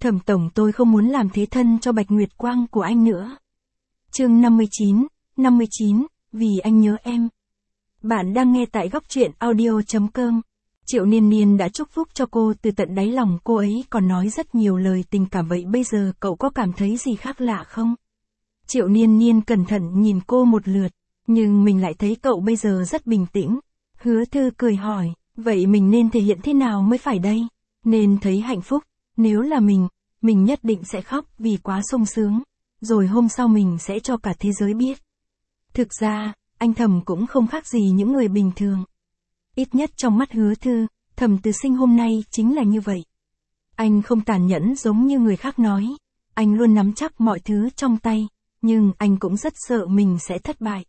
Thẩm tổng, tôi không muốn làm thế thân cho Bạch Nguyệt Quang của anh nữa. Chương 59, vì anh nhớ em. Bạn đang nghe tại góc truyện audio.com. Triệu Niên Niên đã chúc phúc cho cô từ tận đáy lòng, cô ấy còn nói rất nhiều lời tình cảm. Vậy bây giờ cậu có cảm thấy gì khác lạ không? Triệu Niên Niên cẩn thận nhìn cô một lượt, nhưng mình lại thấy cậu bây giờ rất bình tĩnh. Hứa Thư cười hỏi, vậy mình nên thể hiện thế nào mới phải đây? Nên thấy hạnh phúc, nếu là mình nhất định sẽ khóc vì quá sung sướng, rồi hôm sau mình sẽ cho cả thế giới biết. Thực ra, anh Thẩm cũng không khác gì những người bình thường. Ít nhất trong mắt Hứa Thư, Thẩm Từ Sinh hôm nay chính là như vậy. Anh không tàn nhẫn giống như người khác nói, anh luôn nắm chắc mọi thứ trong tay, nhưng anh cũng rất sợ mình sẽ thất bại.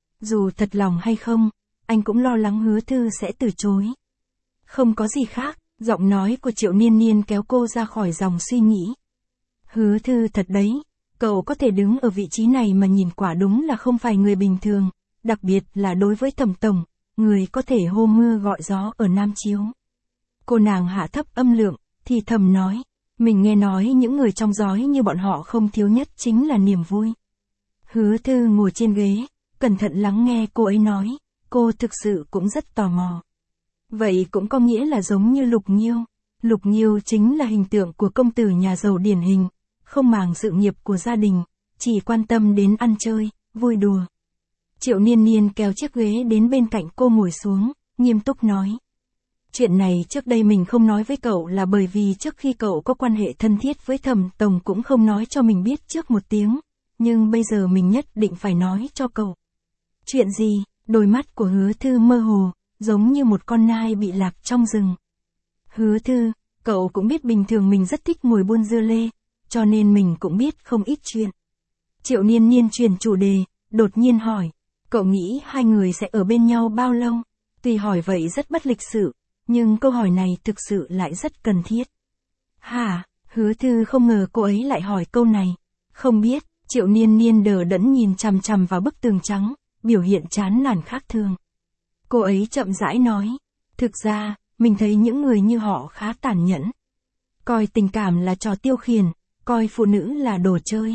Dù thật lòng hay không, anh cũng lo lắng Hứa Thư sẽ từ chối. Không có gì khác, giọng nói của Triệu Niên Niên kéo cô ra khỏi dòng suy nghĩ. Hứa Thư, thật đấy, cậu có thể đứng ở vị trí này mà nhìn quả đúng là không phải người bình thường, đặc biệt là đối với Thẩm tổng, người có thể hô mưa gọi gió ở Nam Chiếu. Cô nàng hạ thấp âm lượng, thì thầm nói, mình nghe nói những người trong giói như bọn họ không thiếu nhất chính là niềm vui. Hứa Thư ngồi trên ghế, cẩn thận lắng nghe cô ấy nói, cô thực sự cũng rất tò mò. Vậy cũng có nghĩa là giống như Lục Nghiêu. Lục Nghiêu chính là hình tượng của công tử nhà giàu điển hình, không màng sự nghiệp của gia đình, chỉ quan tâm đến ăn chơi, vui đùa. Triệu Niên Niên kéo chiếc ghế đến bên cạnh cô ngồi xuống, nghiêm túc nói. Chuyện này trước đây mình không nói với cậu là bởi vì trước khi cậu có quan hệ thân thiết với Thẩm tổng cũng không nói cho mình biết trước một tiếng, nhưng bây giờ mình nhất định phải nói cho cậu. Chuyện gì? Đôi mắt của Hứa Thư mơ hồ, giống như một con nai bị lạc trong rừng. Hứa Thư, cậu cũng biết bình thường mình rất thích ngồi buôn dưa lê, cho nên mình cũng biết không ít chuyện. Triệu Niên Niên chuyển chủ đề, đột nhiên hỏi, cậu nghĩ hai người sẽ ở bên nhau bao lâu? Tuy hỏi vậy rất bất lịch sự, nhưng câu hỏi này thực sự lại rất cần thiết. Hả? Hứa Thư không ngờ cô ấy lại hỏi câu này. Không biết. Triệu Niên Niên đờ đẫn nhìn chằm chằm vào bức tường trắng, biểu hiện chán nản khác thường. Cô ấy chậm rãi nói, thực ra, mình thấy những người như họ khá tàn nhẫn. Coi tình cảm là trò tiêu khiển, coi phụ nữ là đồ chơi.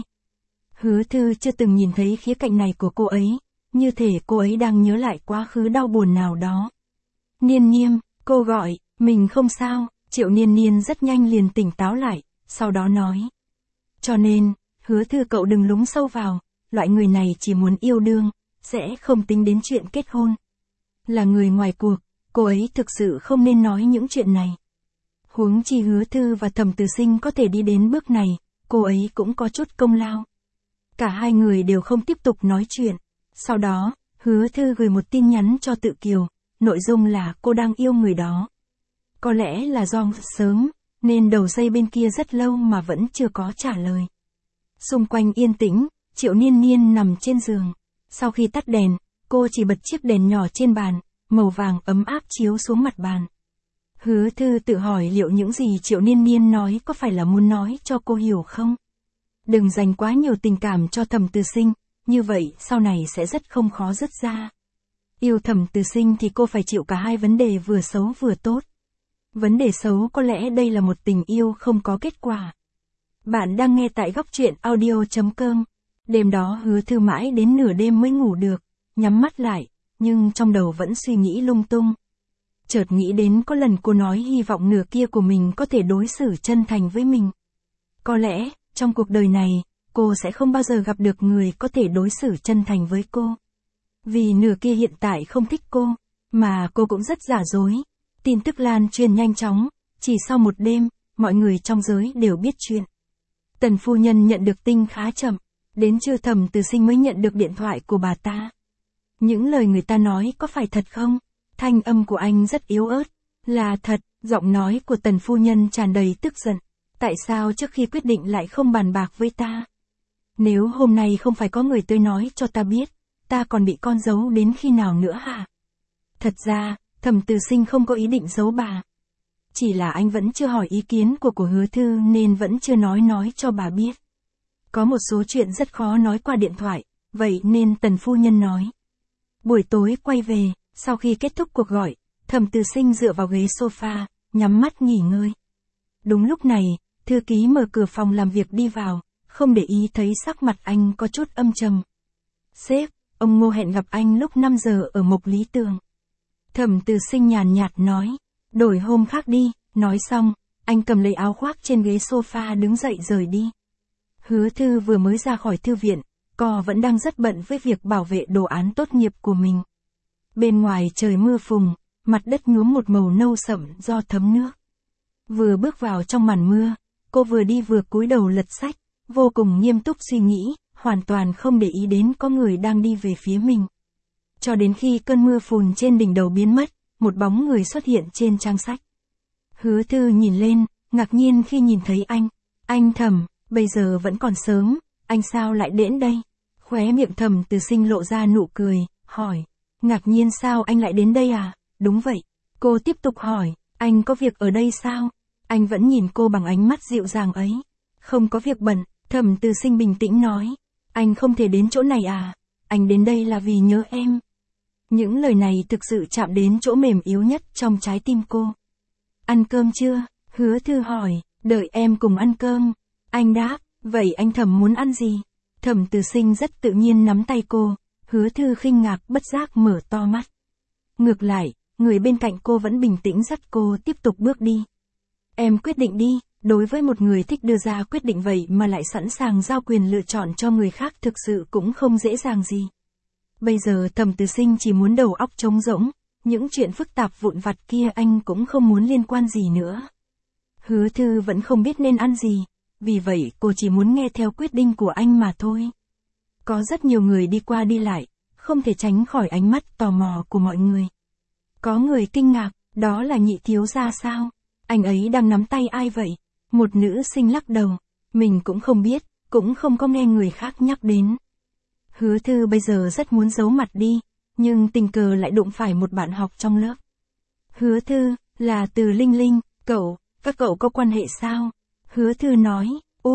Hứa Thư chưa từng nhìn thấy khía cạnh này của cô ấy, như thể cô ấy đang nhớ lại quá khứ đau buồn nào đó. Niên Niên, cô gọi, mình không sao. Triệu Niên Niên rất nhanh liền tỉnh táo lại, sau đó nói. Cho nên, Hứa Thư, cậu đừng lún sâu vào, loại người này chỉ muốn yêu đương, sẽ không tính đến chuyện kết hôn. Là người ngoài cuộc, cô ấy thực sự không nên nói những chuyện này. Huống chi Hứa Thư và Thẩm Từ Sinh có thể đi đến bước này, cô ấy cũng có chút công lao. Cả hai người đều không tiếp tục nói chuyện. Sau đó, Hứa Thư gửi một tin nhắn cho Tự Kiều, nội dung là cô đang yêu người đó. Có lẽ là do sớm, nên đầu dây bên kia rất lâu mà vẫn chưa có trả lời. Xung quanh yên tĩnh, Triệu Niên Niên nằm trên giường. Sau khi tắt đèn, cô chỉ bật chiếc đèn nhỏ trên bàn, màu vàng ấm áp chiếu xuống mặt bàn. Hứa Thư tự hỏi liệu những gì Triệu Niên Niên nói có phải là muốn nói cho cô hiểu không? Đừng dành quá nhiều tình cảm cho Thẩm Từ Sinh, như vậy sau này sẽ rất không khó dứt ra. Yêu Thẩm Từ Sinh thì cô phải chịu cả hai vấn đề vừa xấu vừa tốt. Vấn đề xấu có lẽ đây là một tình yêu không có kết quả. Bạn đang nghe tại góc truyện audio.com. Đêm đó Hứa Thư mãi đến nửa đêm mới ngủ được, nhắm mắt lại, nhưng trong đầu vẫn suy nghĩ lung tung. Chợt nghĩ đến có lần cô nói hy vọng nửa kia của mình có thể đối xử chân thành với mình. Có lẽ, trong cuộc đời này, cô sẽ không bao giờ gặp được người có thể đối xử chân thành với cô. Vì nửa kia hiện tại không thích cô, mà cô cũng rất giả dối. Tin tức lan truyền nhanh chóng, chỉ sau một đêm, mọi người trong giới đều biết chuyện. Tần phu nhân nhận được tin khá chậm, đến trưa Thẩm Từ Sinh mới nhận được điện thoại của bà ta. Những lời người ta nói có phải thật không? Thanh âm của anh rất yếu ớt. Là thật, giọng nói của Tần phu nhân tràn đầy tức giận. Tại sao trước khi quyết định lại không bàn bạc với ta? Nếu hôm nay không phải có người tới nói cho ta biết, ta còn bị con giấu đến khi nào nữa hả? Thật ra, Thẩm Từ Sinh không có ý định giấu bà. Chỉ là anh vẫn chưa hỏi ý kiến của Hứa Thư nên vẫn chưa nói cho bà biết. Có một số chuyện rất khó nói qua điện thoại, vậy nên Tần phu nhân nói. Buổi tối quay về, sau khi kết thúc cuộc gọi, Thẩm Từ Sinh dựa vào ghế sofa, nhắm mắt nghỉ ngơi. Đúng lúc này, Thư ký mở cửa phòng làm việc đi vào, không để ý thấy sắc mặt anh có chút âm trầm. Sếp, ông Ngô hẹn gặp anh lúc 5 giờ ở Mộc Lý Tường. Thẩm Từ Sinh nhàn nhạt nói, đổi hôm khác đi, nói xong, anh cầm lấy áo khoác trên ghế sofa đứng dậy rời đi. Hứa Thư vừa mới ra khỏi thư viện, cô vẫn đang rất bận với việc bảo vệ đồ án tốt nghiệp của mình. Bên ngoài trời mưa phùn, mặt đất nhuốm một màu nâu sậm do thấm nước. Vừa bước vào trong màn mưa, cô vừa đi vừa cúi đầu lật sách, vô cùng nghiêm túc suy nghĩ, hoàn toàn không để ý đến có người đang đi về phía mình. Cho đến khi cơn mưa phùn trên đỉnh đầu biến mất, một bóng người xuất hiện trên trang sách. Hứa Thư nhìn lên, ngạc nhiên khi nhìn thấy anh. Anh Thẩm, bây giờ vẫn còn sớm, anh sao lại đến đây? Khóe miệng Thẩm Từ Sinh lộ ra nụ cười, hỏi. Ngạc nhiên sao anh lại đến đây à? Đúng vậy. Cô tiếp tục hỏi, anh có việc ở đây sao? Anh vẫn nhìn cô bằng ánh mắt dịu dàng ấy. Không có việc bận, Thẩm Từ Sinh bình tĩnh nói. Anh không thể đến chỗ này à? Anh đến đây là vì nhớ em. Những lời này thực sự chạm đến chỗ mềm yếu nhất trong trái tim cô. Ăn cơm chưa? Hứa Thư hỏi, đợi em cùng ăn cơm. Anh đáp, vậy anh Thẩm muốn ăn gì? Thẩm Từ Sinh rất tự nhiên nắm tay cô, Hứa Thư khinh ngạc bất giác mở to mắt. Ngược lại, người bên cạnh cô vẫn bình tĩnh dắt cô tiếp tục bước đi. Em quyết định đi, đối với một người thích đưa ra quyết định vậy mà lại sẵn sàng giao quyền lựa chọn cho người khác thực sự cũng không dễ dàng gì. Bây giờ Thẩm Từ Sinh chỉ muốn đầu óc trống rỗng, những chuyện phức tạp vụn vặt kia anh cũng không muốn liên quan gì nữa. Hứa Thư vẫn không biết nên ăn gì, vì vậy cô chỉ muốn nghe theo quyết định của anh mà thôi. Có rất nhiều người đi qua đi lại, không thể tránh khỏi ánh mắt tò mò của mọi người. Có người kinh ngạc, đó là Nhị thiếu gia sao? Anh ấy đang nắm tay ai vậy? Một nữ sinh lắc đầu, mình cũng không biết, cũng không có nghe người khác nhắc đến. Hứa Thư bây giờ rất muốn giấu mặt đi, nhưng tình cờ lại đụng phải một bạn học trong lớp. Hứa Thư, là Từ Linh Linh, các cậu có quan hệ sao? Hứa Thư nói,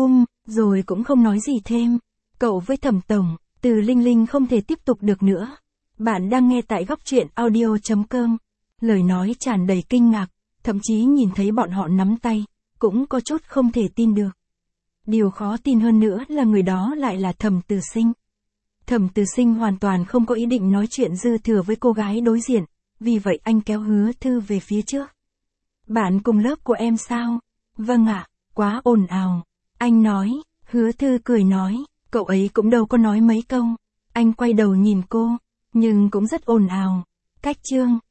rồi cũng không nói gì thêm. Cậu với Thẩm tổng, Từ Linh Linh không thể tiếp tục được nữa. Bạn đang nghe tại góc truyện audio.com. Lời nói tràn đầy kinh ngạc, thậm chí nhìn thấy bọn họ nắm tay, cũng có chút không thể tin được. Điều khó tin hơn nữa là người đó lại là Thẩm Từ Sinh. Thẩm Từ Sinh hoàn toàn không có ý định nói chuyện dư thừa với cô gái đối diện, vì vậy anh kéo Hứa Thư về phía trước. Bạn cùng lớp của em sao? Vâng ạ, quá ồn ào. Anh nói, Hứa Thư cười nói, cậu ấy cũng đâu có nói mấy câu. Anh quay đầu nhìn cô, nhưng cũng rất ồn ào. Cách chương